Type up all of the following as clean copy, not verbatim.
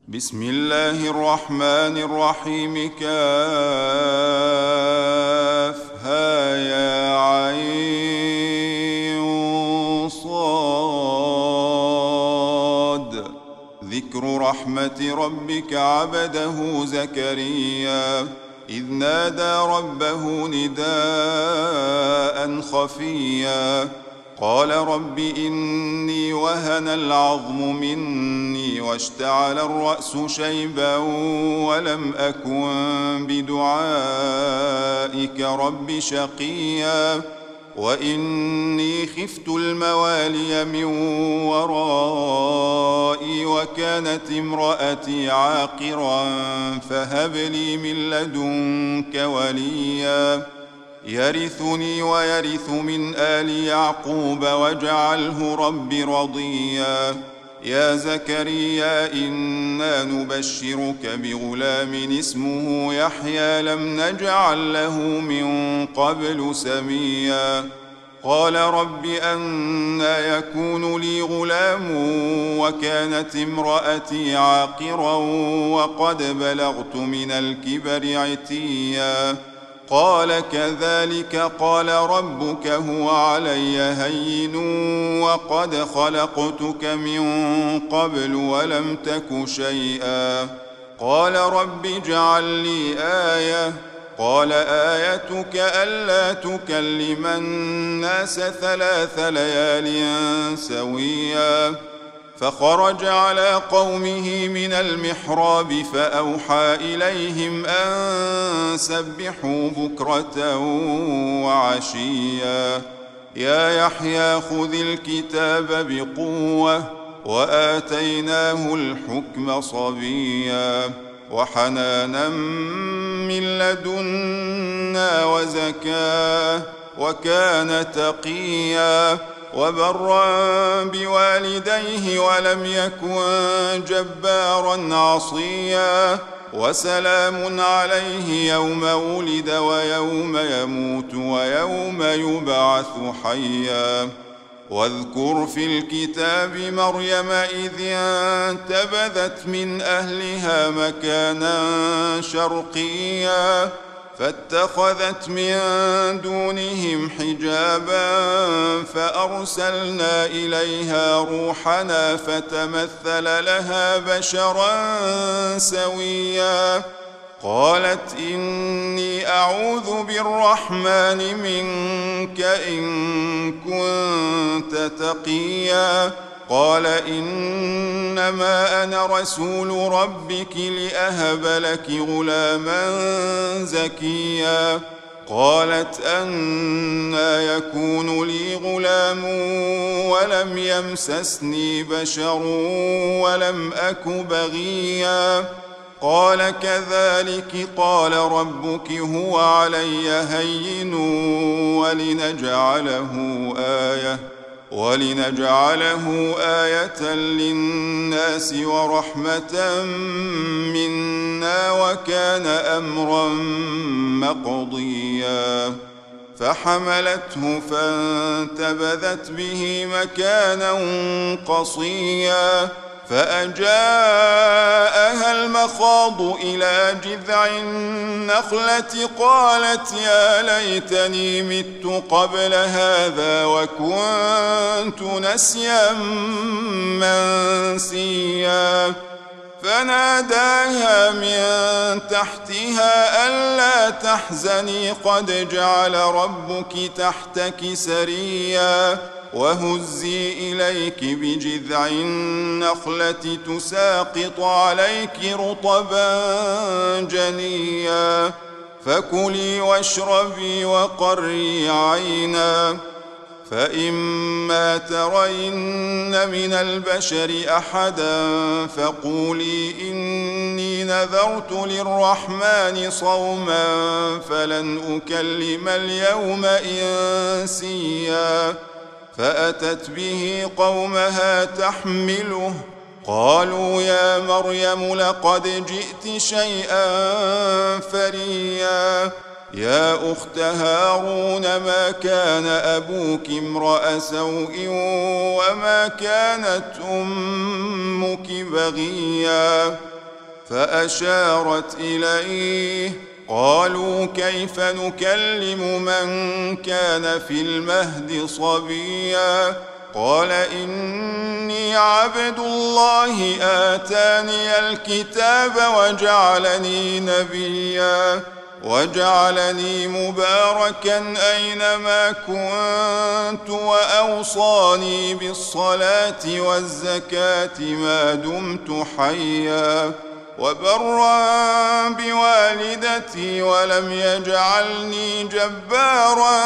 بسم الله الرحمن الرحيم. كافها يا عين صاد. ذكر رحمة ربك عبده زكريا إذ نادى ربه نداء خفيا قال رب إني وهن العظم مني واشتعل الرأس شيبا ولم أكن بدعائك رب شقيا وإني خفت الموالي من ورائي وكانت امرأتي عاقرا فهب لي من لدنك وليا يرثني ويرث من آل يعقوب واجعله رب رضيا. يا زكريا إنا نبشرك بغلام اسمه يحيى لم نجعل له من قبل سميا قال رب أنى يكون لي غلام وكانت امرأتي عاقرا وقد بلغت من الكبر عتيا قال كذلك قال ربك هو علي هين وقد خلقتك من قبل ولم تك شيئا قال رب اجعل لي آية قال آيتك ألا تكلم الناس 3 ليال سويا فخرج على قومه من المحراب فأوحى إليهم أن سبحوا بكرة وعشيا يا يحيى خذ الكتاب بقوة وآتيناه الحكم صبيا وحنانا من لدنا وزكاة وكان تقيا وبرا بوالديه ولم يكن جبارا عصيا وسلام عليه يوم ولد ويوم يموت ويوم يبعث حيا واذكر في الكتاب مريم إذ انتبذت من أهلها مكانا شرقيا فاتخذت من دونهم حجابا فأرسلنا إليها روحنا فتمثل لها بشرا سويا قالت إني أعوذ بالرحمن منك إن كنت تقيا قال إنما أنا رسول ربك لأهب لك غلاما زكيا قالت أنى يكون لي غلام ولم يمسسني بشر ولم أك بغيا قال كذلك قال ربك هو علي هين ولنجعله آية للناس ورحمة منا وكان أمرا مقضيا فحملته فانتبذت به مكانا قصيا فأجاءها المخاض إلى جذع النخلة قالت يا ليتني مت قبل هذا وكنت نسيا منسيا فناداها من تحتها ألا تحزني قد جعل ربك تحتك سريا وهزي إليك بجذع النخلة تساقط عليك رطبا جنيا فكلي واشربي وقري عينا فإما ترين من البشر أحدا فقولي إني نذرت للرحمن صوما فلن أكلم اليوم إنسيا فأتت به قومها تحمله قالوا يا مريم لقد جئت شيئا فريا يا أخت هارون ما كان أبوك امرأ سوء وما كانت أمك بغيا فأشارت إليه. قالوا كيف نكلم من كان في المهد صبيا؟ قال إني عبد الله آتاني الكتاب وجعلني نبيا وجعلني مباركا أينما كنت وأوصاني بالصلاة والزكاة ما دمت حيا وبرا بوالدتي ولم يجعلني جبارا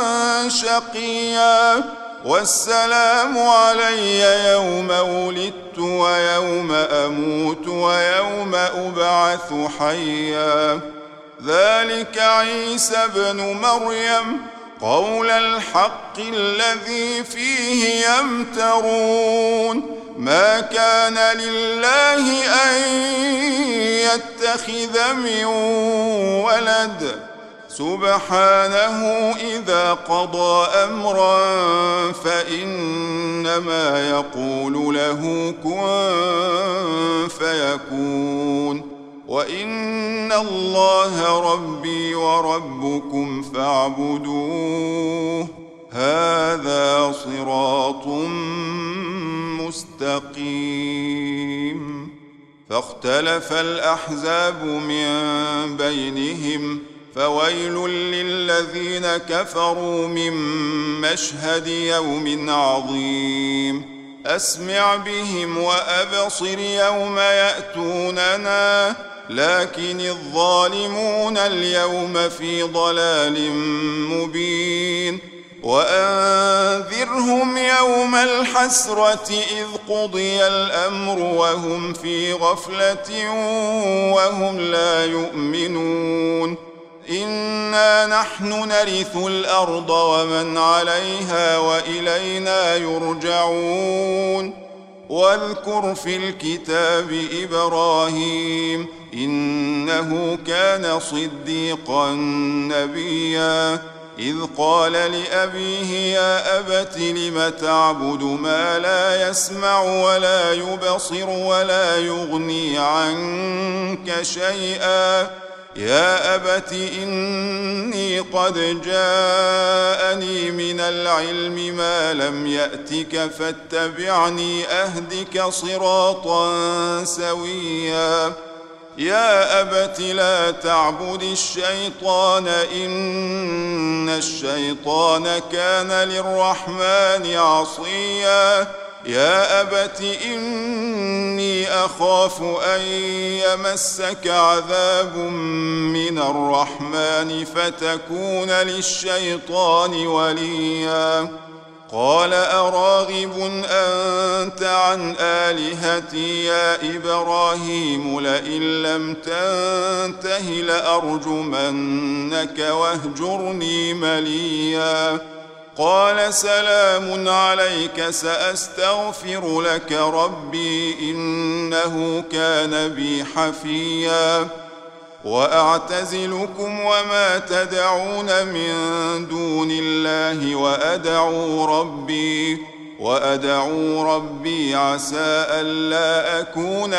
شقيا والسلام علي يوم ولدت ويوم أموت ويوم أبعث حيا ذلك عيسى ابن مريم قول الحق الذي فيه يمترون ما كان لله أن يتخذ من ولد سبحانه إذا قضى أمرا فإنما يقول له كن فيكون وإن الله ربي وربكم فاعبدوه هذا صراط مستقيم. فاختلف الأحزاب من بينهم فويل للذين كفروا من مشهد يوم عظيم أسمع بهم وأبصر يوم يأتوننا لكن الظالمون اليوم في ضلال مبين وأنذرهم يوم الحسرة إذ قضي الأمر وهم في غفلة وهم لا يؤمنون إنا نحن نرث الأرض ومن عليها وإلينا يرجعون واذكر في الكتاب إبراهيم إنه كان صديقا نبيا إذ قال لأبيه يا أبت لم تعبد ما لا يسمع ولا يبصر ولا يغني عنك شيئا يا أبت إني قد جاءني من العلم ما لم يأتك فاتبعني أهدك صراطا سويا يا أبت لا تعبد الشيطان إن الشيطان كان للرحمن عصيا يا أبت إني أخاف أن يمسك عذاب من الرحمن فتكون للشيطان وليا قال أراغب أنت عن آلهتي يا إبراهيم لئن لم تنته لأرجمنك واهجرني مليا قال سلام عليك سأستغفر لك ربي إنه كان بي حفيا وأعتزلكم وما تدعون من دون الله وأدعو ربي عسى ألا أكون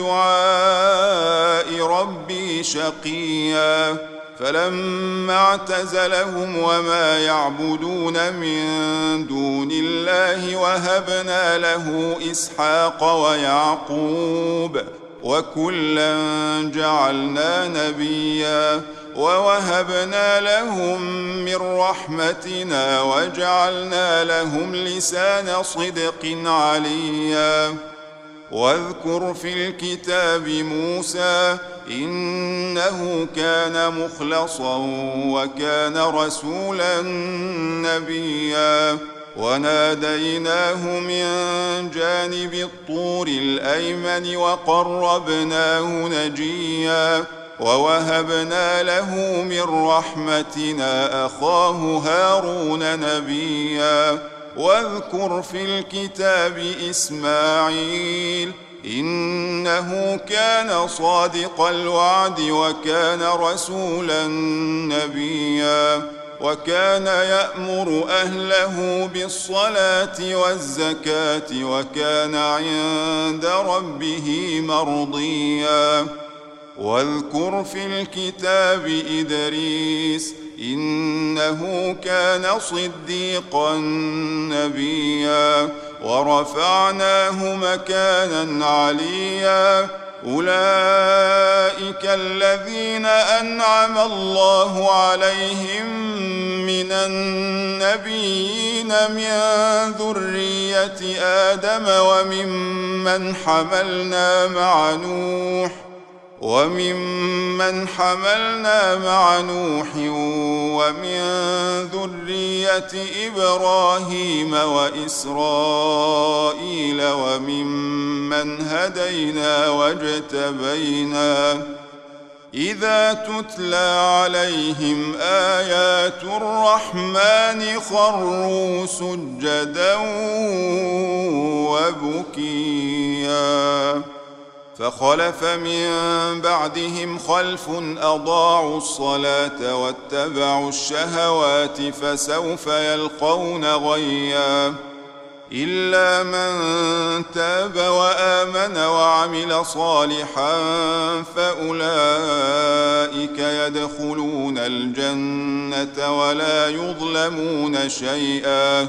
بدعاء ربي شقيا فلما اعتزلهم وما يعبدون من دون الله وهبنا له إسحاق ويعقوب وكلا جعلنا نبيا ووهبنا لهم من رحمتنا وجعلنا لهم لسان صدق عليا واذكر في الكتاب موسى إنه كان مخلصا وكان رسولا نبيا وناديناه من جانب الطور الأيمن وقربناه نجيا ووهبنا له من رحمتنا أخاه هارون نبيا واذكر في الكتاب إسماعيل إنه كان صادق الوعد وكان رسولا نبيا وكان يأمر أهله بالصلاة والزكاة وكان عند ربه مرضيا واذكر في الكتاب إدريس إنه كان صديقا نبيا ورفعناه مكانا عليا أولئك الذين أنعم الله عليهم من النبيين من ذرية آدم وممن حملنا مع نوح ومن ذرية إبراهيم وإسرائيل وممن هدينا واجتبينا إذا تتلى عليهم آيات الرحمن خروا سجدا وبكيا فخلف من بعدهم خلف أضاعوا الصلاة واتبعوا الشهوات فسوف يلقون غيا إلا من تاب وآمن وعمل صالحا فأولئك يدخلون الجنة ولا يظلمون شيئا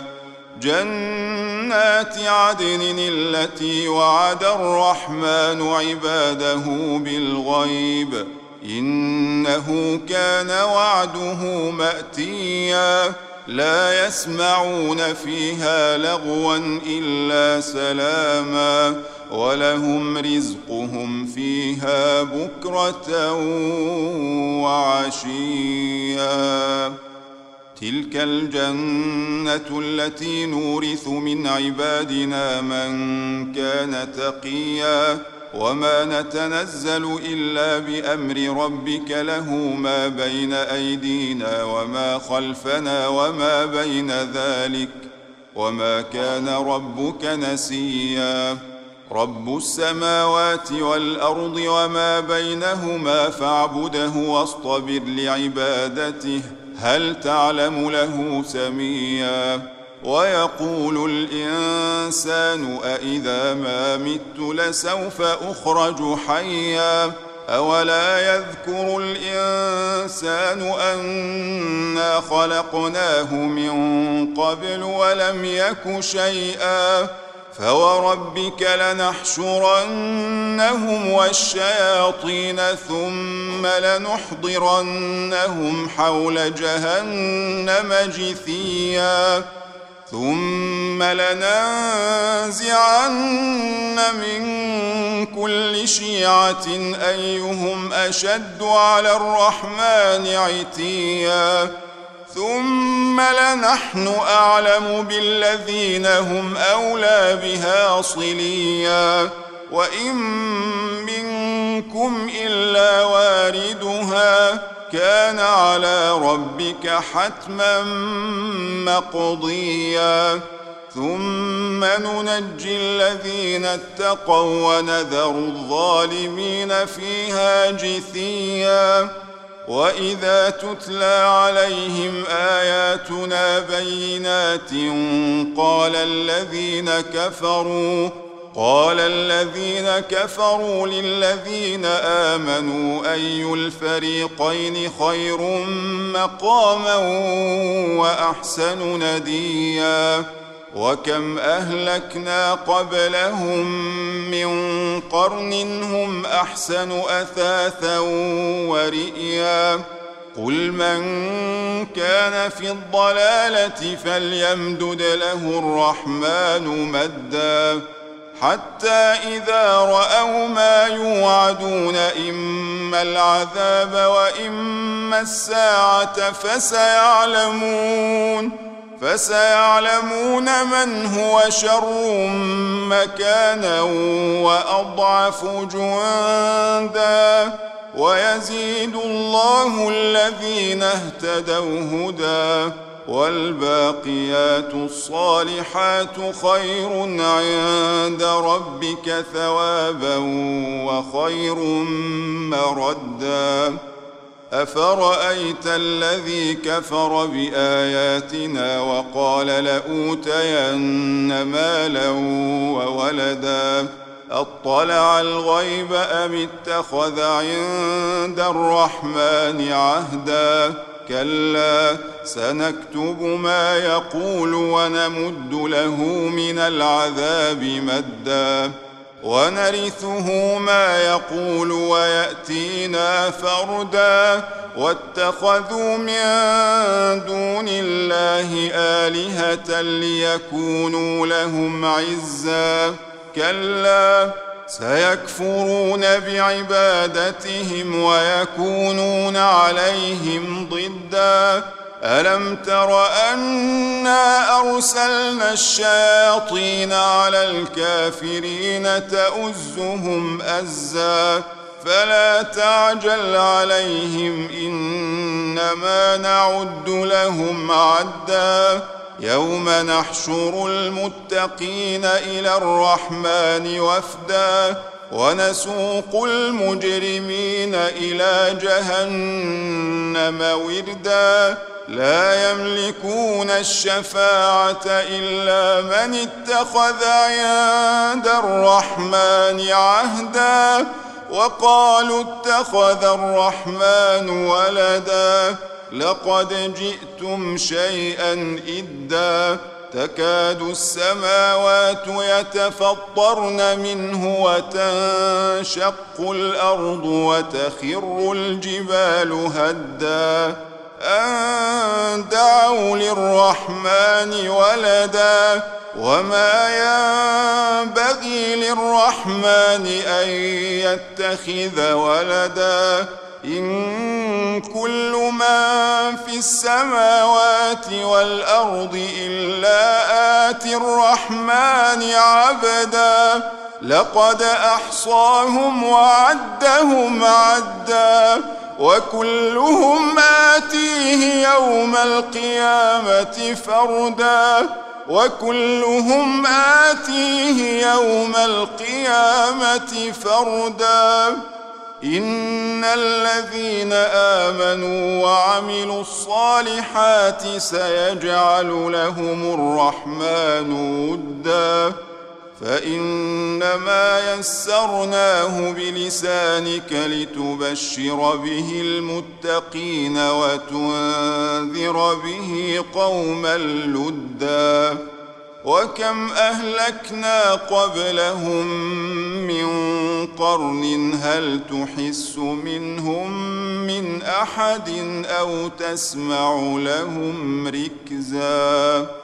جنات عدن التي وعد الرحمن عباده بالغيب إنه كان وعده مأتيا لا يسمعون فيها لغوا إلا سلاما ولهم رزقهم فيها بكرة وعشيا تلك الجنة التي نورث من عبادنا من كان تقيا وما نتنزل إلا بأمر ربك له ما بين أيدينا وما خلفنا وما بين ذلك وما كان ربك نسيا رب السماوات والأرض وما بينهما فاعبده واصطبر لعبادته هل تعلم له سميا ويقول الإنسان أإذا ما مت لسوف أخرج حيا أولا يذكر الإنسان أنا خلقناه من قبل ولم يك شيئا فوربك لنحشرنهم والشياطين ثم لنحضرنهم حول جهنم جثيا ثم لننزعن من كل شيعة أيهم أشد على الرحمن عتيا ثم لنحن أعلم بالذين هم أولى بها صليا وإن منكم إلا واردها كان على ربك حتما مقضيا ثم ننجي الذين اتقوا ونذر الظالمين فيها جثيا وإذا تتلى عليهم آياتنا بينات قال الذين كفروا للذين آمنوا أي الفريقين خير مقاما وأحسن نديا وكم أهلكنا قبلهم من قرن هم أحسن أثاثا ورئيا قل من كان في الضلالة فليمدد له الرحمن مدا حتى إذا رأوا ما يوعدون إما العذاب وإما الساعة فسيعلمون من هو شر مكانا وأضعف جندا ويزيد الله الذين اهتدوا هدى والباقيات الصالحات خير عند ربك ثوابا وخير مردا أفرأيت الذي كفر بآياتنا وقال لأوتين مالا وولدا أطلع الغيب أم اتخذ عند الرحمن عهدا كلا سنكتب ما يقول ونمد له من العذاب مدا ونرثه ما يقول ويأتينا فردا واتخذوا من دون الله آلهة ليكونوا لهم عزا كلا سيكفرون بعبادتهم ويكونون عليهم ضدا ألم تر أنا أرسلنا الشياطين على الكافرين تؤزهم أزا فلا تعجل عليهم إنما نعد لهم عدا يوم نحشر المتقين إلى الرحمن وفدا ونسوق المجرمين إلى جهنم وردا لا يملكون الشفاعة إلا من اتخذ عند الرحمن عهدا وقالوا اتخذ الرحمن ولدا لقد جئتم شيئا إدا تكاد السماوات يتفطرن منه وتنشق الأرض وتخر الجبال هدا أن دعوا للرحمن ولدا وما ينبغي للرحمن أن يتخذ ولدا إن كل من في السماوات والأرض إلا آتي الرحمن عبدا لقد أحصاهم وعدهم عدا وكلهم آتيه يوم القيامة فردا وكلهم آتيه يوم القيامة فردا إن الذين آمنوا وعملوا الصالحات سيجعل لهم الرحمن ودا فإنما يسرناه بلسانك لتبشر به المتقين وتنذر به قوما لدا وكم أهلكنا قبلهم من قرن هل تحس منهم من أحد أو تسمع لهم ركزا